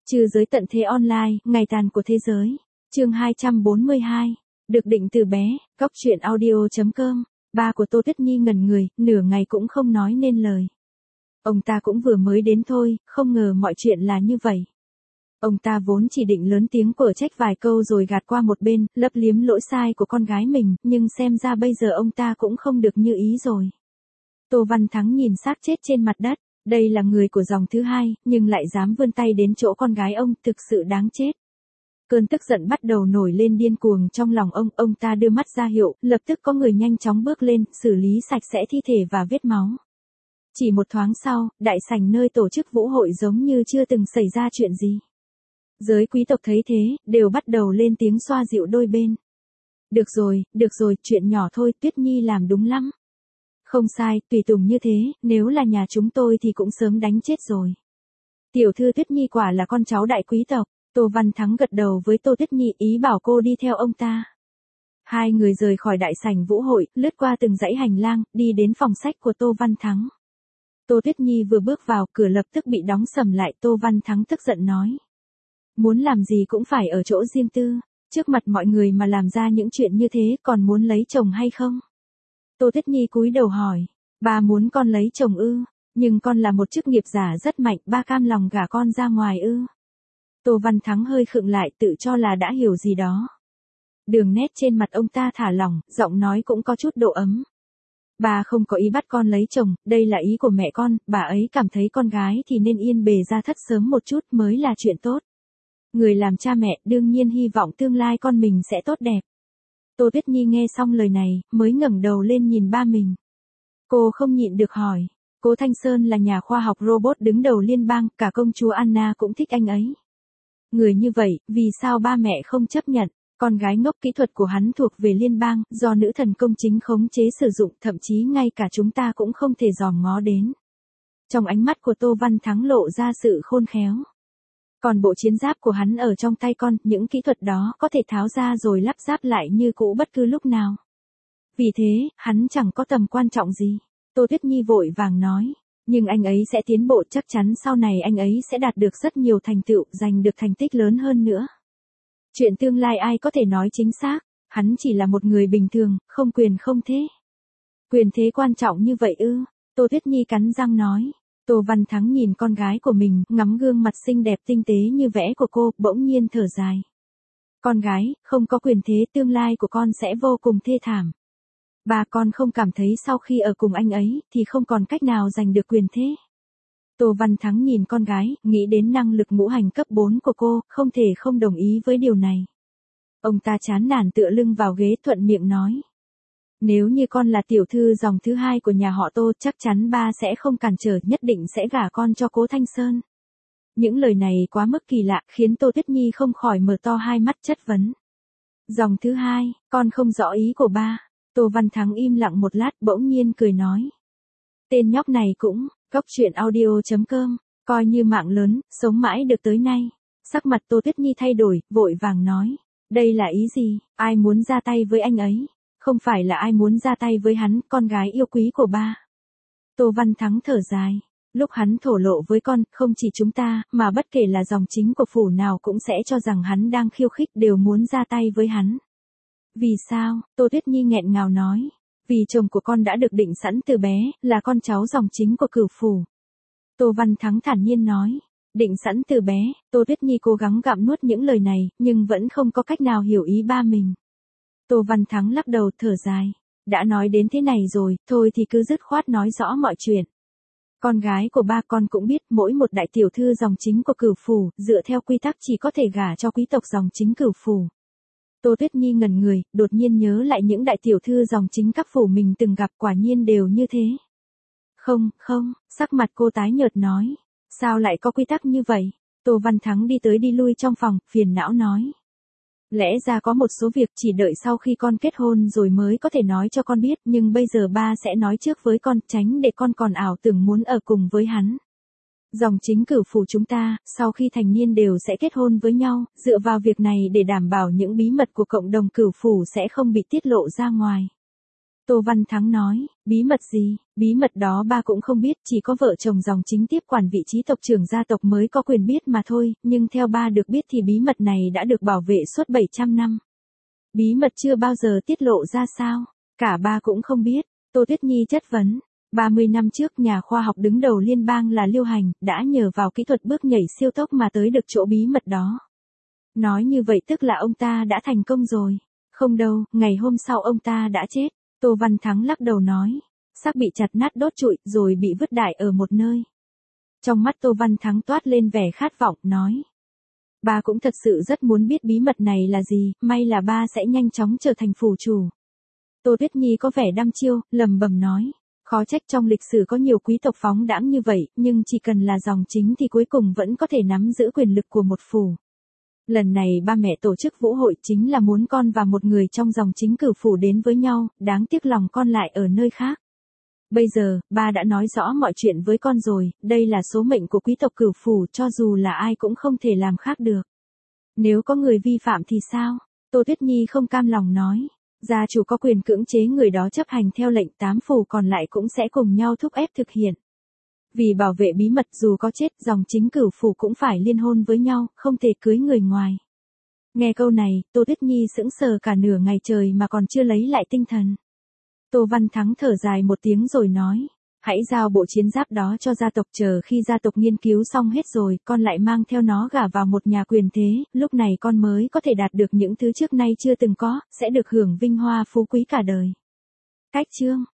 Trừ giới tận thế online, ngày tàn của thế giới. Chương 242. Được định từ bé, góc truyện audio.com. Ba của Tô Tuyết Nhi ngẩn người, nửa ngày cũng không nói nên lời. Ông ta cũng vừa mới đến thôi, không ngờ mọi chuyện là như vậy. Ông ta vốn chỉ định lớn tiếng quở trách vài câu rồi gạt qua một bên, lấp liếm lỗi sai của con gái mình, nhưng xem ra bây giờ ông ta cũng không được như ý rồi. Tô Văn Thắng nhìn xác chết trên mặt đất, đây là người của dòng thứ hai, nhưng lại dám vươn tay đến chỗ con gái ông, thực sự đáng chết. Cơn tức giận bắt đầu nổi lên điên cuồng trong lòng ông ta đưa mắt ra hiệu, lập tức có người nhanh chóng bước lên, xử lý sạch sẽ thi thể và vết máu. Chỉ một thoáng sau, đại sảnh nơi tổ chức vũ hội giống như chưa từng xảy ra chuyện gì. Giới quý tộc thấy thế, đều bắt đầu lên tiếng xoa dịu đôi bên. Được rồi, chuyện nhỏ thôi, Tuyết Nhi làm đúng lắm. Không sai, tùy tùng như thế, nếu là nhà chúng tôi thì cũng sớm đánh chết rồi. Tiểu thư Tuyết Nhi quả là con cháu đại quý tộc. Tô Văn Thắng gật đầu với Tô Tuyết Nhi, ý bảo cô đi theo ông ta. Hai người rời khỏi đại sảnh vũ hội, lướt qua từng dãy hành lang, đi đến phòng sách của Tô Văn Thắng. Tô Tuyết Nhi vừa bước vào, cửa lập tức bị đóng sầm lại. Tô Văn Thắng tức giận nói. Muốn làm gì cũng phải ở chỗ riêng tư, trước mặt mọi người mà làm ra những chuyện như thế, còn muốn lấy chồng hay không? Tô Tuyết Nhi cúi đầu hỏi, ba muốn con lấy chồng ư, nhưng con là một chức nghiệp giả rất mạnh, ba cam lòng gả con ra ngoài ư? Tô Văn Thắng hơi khựng lại, tự cho là đã hiểu gì đó. Đường nét trên mặt ông ta thả lỏng, giọng nói cũng có chút độ ấm. Bà không có ý bắt con lấy chồng, đây là ý của mẹ con, bà ấy cảm thấy con gái thì nên yên bề gia thất sớm một chút mới là chuyện tốt. Người làm cha mẹ đương nhiên hy vọng tương lai con mình sẽ tốt đẹp. Tô Tuyết Nhi nghe xong lời này, mới ngẩng đầu lên nhìn ba mình. Cô không nhịn được hỏi, Cố Thanh Sơn là nhà khoa học robot đứng đầu liên bang, cả công chúa Anna cũng thích anh ấy. Người như vậy, vì sao ba mẹ không chấp nhận? Con gái ngốc, kỹ thuật của hắn thuộc về liên bang, do nữ thần công chính khống chế sử dụng, thậm chí ngay cả chúng ta cũng không thể dòm ngó đến. Trong ánh mắt của Tô Văn Thắng lộ ra sự khôn khéo. Còn bộ chiến giáp của hắn ở trong tay con, những kỹ thuật đó có thể tháo ra rồi lắp ráp lại như cũ bất cứ lúc nào. Vì thế, hắn chẳng có tầm quan trọng gì. Tô Tuyết Nhi vội vàng nói. Nhưng anh ấy sẽ tiến bộ, chắc chắn sau này anh ấy sẽ đạt được rất nhiều thành tựu, giành được thành tích lớn hơn nữa. Chuyện tương lai ai có thể nói chính xác, hắn chỉ là một người bình thường, không quyền không thế. Quyền thế quan trọng như vậy ư? Tô Tuyết Nhi cắn răng nói. Tô Văn Thắng nhìn con gái của mình, ngắm gương mặt xinh đẹp tinh tế như vẽ của cô, bỗng nhiên thở dài. Con gái, không có quyền thế tương lai của con sẽ vô cùng thê thảm. Bà con không cảm thấy sau khi ở cùng anh ấy, thì không còn cách nào giành được quyền thế. Tô Văn Thắng nhìn con gái, nghĩ đến năng lực ngũ hành cấp 4 của cô, không thể không đồng ý với điều này. Ông ta chán nản tựa lưng vào ghế thuận miệng nói. Nếu như con là tiểu thư dòng thứ hai của nhà họ Tô, chắc chắn ba sẽ không cản trở, nhất định sẽ gả con cho Cố Thanh Sơn. Những lời này quá mức kỳ lạ, khiến Tô Tuyết Nhi không khỏi mở to hai mắt chất vấn. Dòng thứ hai, con không rõ ý của ba. Tô Văn Thắng im lặng một lát, bỗng nhiên cười nói. Tên nhóc này cũng, góc truyện audio.com, coi như mạng lớn, sống mãi được tới nay. Sắc mặt Tô Tuyết Nhi thay đổi, vội vàng nói. Đây là ý gì, ai muốn ra tay với anh ấy? Không phải là ai muốn ra tay với hắn, con gái yêu quý của ba. Tô Văn Thắng thở dài. Lúc hắn thổ lộ với con, không chỉ chúng ta, mà bất kể là dòng chính của phủ nào cũng sẽ cho rằng hắn đang khiêu khích, đều muốn ra tay với hắn. Vì sao? Tô Tuyết Nhi nghẹn ngào nói. Vì chồng của con đã được định sẵn từ bé, là con cháu dòng chính của Cửu phủ. Tô Văn Thắng thản nhiên nói. Định sẵn từ bé, Tô Tuyết Nhi cố gắng gặm nuốt những lời này, nhưng vẫn không có cách nào hiểu ý ba mình. Tô Văn Thắng lắc đầu thở dài. Đã nói đến thế này rồi, thôi thì cứ dứt khoát nói rõ mọi chuyện. Con gái của ba con cũng biết, mỗi một đại tiểu thư dòng chính của Cửu phủ, dựa theo quy tắc chỉ có thể gả cho quý tộc dòng chính Cửu phủ. Tô Tuyết Nhi ngẩn người, đột nhiên nhớ lại những đại tiểu thư dòng chính các phủ mình từng gặp, quả nhiên đều như thế. Không, sắc mặt cô tái nhợt nói. Sao lại có quy tắc như vậy? Tô Văn Thắng đi tới đi lui trong phòng, phiền não nói. Lẽ ra có một số việc chỉ đợi sau khi con kết hôn rồi mới có thể nói cho con biết, nhưng bây giờ ba sẽ nói trước với con, tránh để con còn ảo tưởng muốn ở cùng với hắn. Dòng chính Cửu phủ chúng ta, sau khi thành niên đều sẽ kết hôn với nhau, dựa vào việc này để đảm bảo những bí mật của cộng đồng Cửu phủ sẽ không bị tiết lộ ra ngoài. Tô Văn Thắng nói, bí mật gì, bí mật đó ba cũng không biết, chỉ có vợ chồng dòng chính tiếp quản vị trí tộc trưởng gia tộc mới có quyền biết mà thôi, nhưng theo ba được biết thì bí mật này đã được bảo vệ suốt 700 năm. Bí mật chưa bao giờ tiết lộ ra sao? Cả ba cũng không biết. Tô Tuyết Nhi chất vấn. 30 năm trước nhà khoa học đứng đầu liên bang là Liêu Hành, đã nhờ vào kỹ thuật bước nhảy siêu tốc mà tới được chỗ bí mật đó. Nói như vậy tức là ông ta đã thành công rồi. Không đâu, ngày hôm sau ông ta đã chết. Tô Văn Thắng lắc đầu nói. Xác bị chặt nát đốt trụi rồi bị vứt đại ở một nơi. Trong mắt Tô Văn Thắng toát lên vẻ khát vọng, nói. Ba cũng thật sự rất muốn biết bí mật này là gì, may là ba sẽ nhanh chóng trở thành phủ chủ. Tô Tuyết Nhi có vẻ đăm chiêu, lầm bầm nói. Khó trách trong lịch sử có nhiều quý tộc phóng đãng như vậy, nhưng chỉ cần là dòng chính thì cuối cùng vẫn có thể nắm giữ quyền lực của một phủ. Lần này ba mẹ tổ chức vũ hội chính là muốn con và một người trong dòng chính cửu phủ đến với nhau, đáng tiếc lòng con lại ở nơi khác. Bây giờ, ba đã nói rõ mọi chuyện với con rồi, đây là số mệnh của quý tộc cửu phủ, cho dù là ai cũng không thể làm khác được. Nếu có người vi phạm thì sao? Tô Tuyết Nhi không cam lòng nói. Gia chủ có quyền cưỡng chế người đó chấp hành theo lệnh, 8 phủ còn lại cũng sẽ cùng nhau thúc ép thực hiện. Vì bảo vệ bí mật dù có chết, dòng chính cửu phủ cũng phải liên hôn với nhau, không thể cưới người ngoài. Nghe câu này, Tô Tuyết Nhi sững sờ cả nửa ngày trời mà còn chưa lấy lại tinh thần. Tô Văn Thắng thở dài một tiếng rồi nói. Hãy giao bộ chiến giáp đó cho gia tộc, chờ khi gia tộc nghiên cứu xong hết rồi, con lại mang theo nó gả vào một nhà quyền thế, lúc này con mới có thể đạt được những thứ trước nay chưa từng có, sẽ được hưởng vinh hoa phú quý cả đời. Cách chương